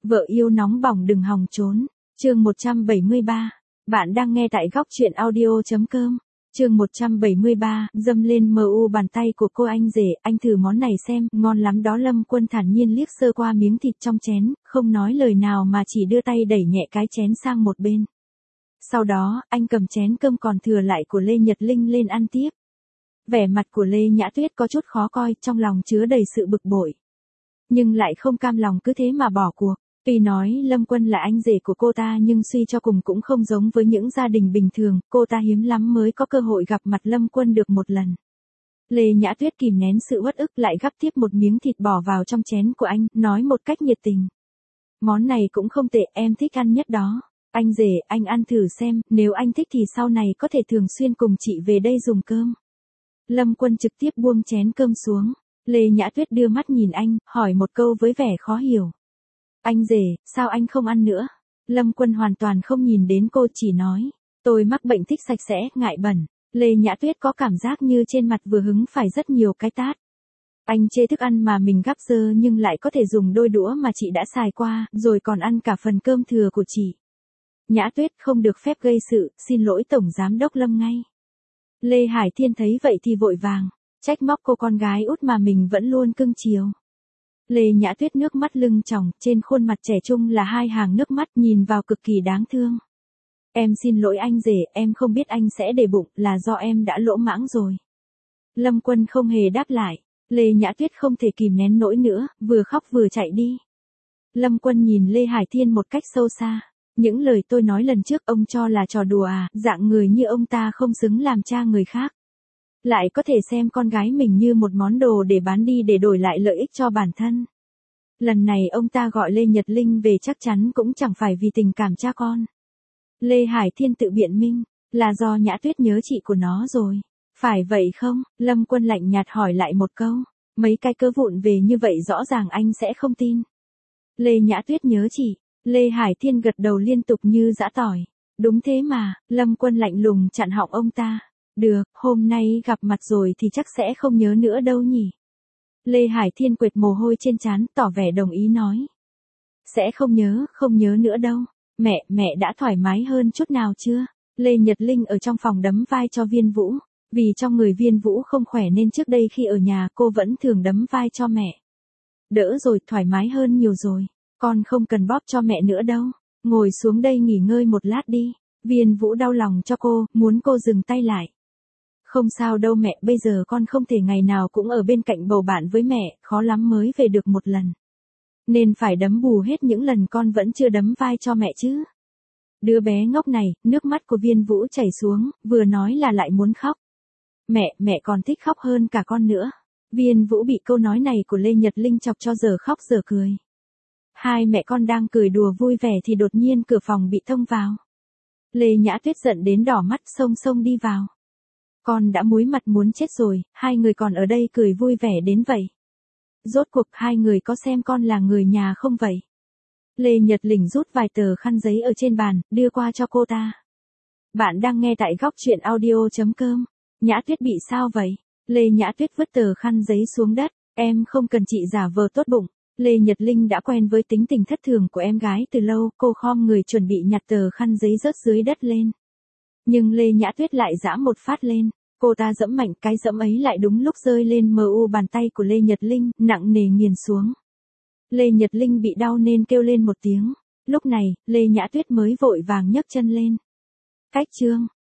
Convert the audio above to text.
Vợ yêu nóng bỏng đừng hòng trốn. Chương 173. Bạn đang nghe tại góc truyện audio.com. Chương 173, dâm lên mu bàn tay của cô anh rể, anh thử món này xem, ngon lắm đó. Lâm Quân thản nhiên liếc sơ qua miếng thịt trong chén, không nói lời nào mà chỉ đưa tay đẩy nhẹ cái chén sang một bên. Sau đó, anh cầm chén cơm còn thừa lại của Lê Nhật Linh lên ăn tiếp. Vẻ mặt của Lê Nhã Tuyết có chút khó coi, trong lòng chứa đầy sự bực bội. Nhưng lại không cam lòng cứ thế mà bỏ cuộc. Tuy nói Lâm Quân là anh rể của cô ta nhưng suy cho cùng cũng không giống với những gia đình bình thường, cô ta hiếm lắm mới có cơ hội gặp mặt Lâm Quân được một lần. Lê Nhã Tuyết kìm nén sự uất ức lại gắp tiếp một miếng thịt bỏ vào trong chén của anh, nói một cách nhiệt tình. Món này cũng không tệ, em thích ăn nhất đó. Anh rể, anh ăn thử xem, nếu anh thích thì sau này có thể thường xuyên cùng chị về đây dùng cơm. Lâm Quân trực tiếp buông chén cơm xuống. Lê Nhã Tuyết đưa mắt nhìn anh, hỏi một câu với vẻ khó hiểu. Anh rể, sao anh không ăn nữa? Lâm Quân hoàn toàn không nhìn đến cô, chỉ nói. Tôi mắc bệnh thích sạch sẽ, ngại bẩn. Lê Nhã Tuyết có cảm giác như trên mặt vừa hứng phải rất nhiều cái tát. Anh chê thức ăn mà mình gắp dơ nhưng lại có thể dùng đôi đũa mà chị đã xài qua, rồi còn ăn cả phần cơm thừa của chị. Nhã Tuyết không được phép gây sự, xin lỗi Tổng Giám đốc Lâm ngay. Lê Hải Thiên thấy vậy thì vội vàng, trách móc cô con gái út mà mình vẫn luôn cưng chiều. Lê Nhã Tuyết nước mắt lưng tròng, trên khuôn mặt trẻ trung là hai hàng nước mắt nhìn vào cực kỳ đáng thương. Em xin lỗi anh rể, em không biết anh sẽ để bụng, là do em đã lỗ mãng rồi. Lâm Quân không hề đáp lại, Lê Nhã Tuyết không thể kìm nén nỗi nữa, vừa khóc vừa chạy đi. Lâm Quân nhìn Lê Hải Thiên một cách sâu xa. Những lời tôi nói lần trước ông cho là trò đùa à, dạng người như ông ta không xứng làm cha người khác. Lại có thể xem con gái mình như một món đồ để bán đi để đổi lại lợi ích cho bản thân. Lần này ông ta gọi Lê Nhật Linh về chắc chắn cũng chẳng phải vì tình cảm cha con. Lê Hải Thiên tự biện minh, là do Nhã Tuyết nhớ chị của nó rồi. Phải vậy không? Lâm Quân lạnh nhạt hỏi lại một câu. Mấy cái cớ vụn về như vậy rõ ràng anh sẽ không tin. Lê Nhã Tuyết nhớ chị. Lê Hải Thiên gật đầu liên tục như giã tỏi. Đúng thế mà, Lâm Quân lạnh lùng chặn họng ông ta. Được, hôm nay gặp mặt rồi thì chắc sẽ không nhớ nữa đâu nhỉ. Lê Hải Thiên quệt mồ hôi trên trán, tỏ vẻ đồng ý nói. Sẽ không nhớ nữa đâu. Mẹ đã thoải mái hơn chút nào chưa? Lê Nhật Linh ở trong phòng đấm vai cho Viên Vũ. Vì trong người Viên Vũ không khỏe nên trước đây khi ở nhà cô vẫn thường đấm vai cho mẹ. Đỡ rồi, thoải mái hơn nhiều rồi. Con không cần bóp cho mẹ nữa đâu. Ngồi xuống đây nghỉ ngơi một lát đi. Viên Vũ đau lòng cho cô, muốn cô dừng tay lại. Không sao đâu mẹ, bây giờ con không thể ngày nào cũng ở bên cạnh bầu bạn với mẹ, khó lắm mới về được một lần. Nên phải đấm bù hết những lần con vẫn chưa đấm vai cho mẹ chứ. Đứa bé ngốc này, nước mắt của Viên Vũ chảy xuống, vừa nói là lại muốn khóc. Mẹ còn thích khóc hơn cả con nữa. Viên Vũ bị câu nói này của Lê Nhật Linh chọc cho giờ khóc giờ cười. Hai mẹ con đang cười đùa vui vẻ thì đột nhiên cửa phòng bị thông vào. Lê Nhã Tuyết giận đến đỏ mắt xông đi vào. Con đã muối mặt muốn chết rồi, hai người còn ở đây cười vui vẻ đến vậy. Rốt cuộc hai người có xem con là người nhà không vậy? Lê Nhật Linh rút vài tờ khăn giấy ở trên bàn, đưa qua cho cô ta. Bạn đang nghe tại góc truyện audio.com. Nhã Tuyết bị sao vậy? Lê Nhã Tuyết vứt tờ khăn giấy xuống đất. Em không cần chị giả vờ tốt bụng. Lê Nhật Linh đã quen với tính tình thất thường của em gái từ lâu, cô khom người chuẩn bị nhặt tờ khăn giấy rớt dưới đất lên. Nhưng Lê Nhã Tuyết lại giã một phát lên, cô ta giẫm mạnh, cái giẫm ấy lại đúng lúc rơi lên mu bàn tay của Lê Nhật Linh, nặng nề nghiền xuống. Lê Nhật Linh bị đau nên kêu lên một tiếng, lúc này, Lê Nhã Tuyết mới vội vàng nhấc chân lên. Cách chương.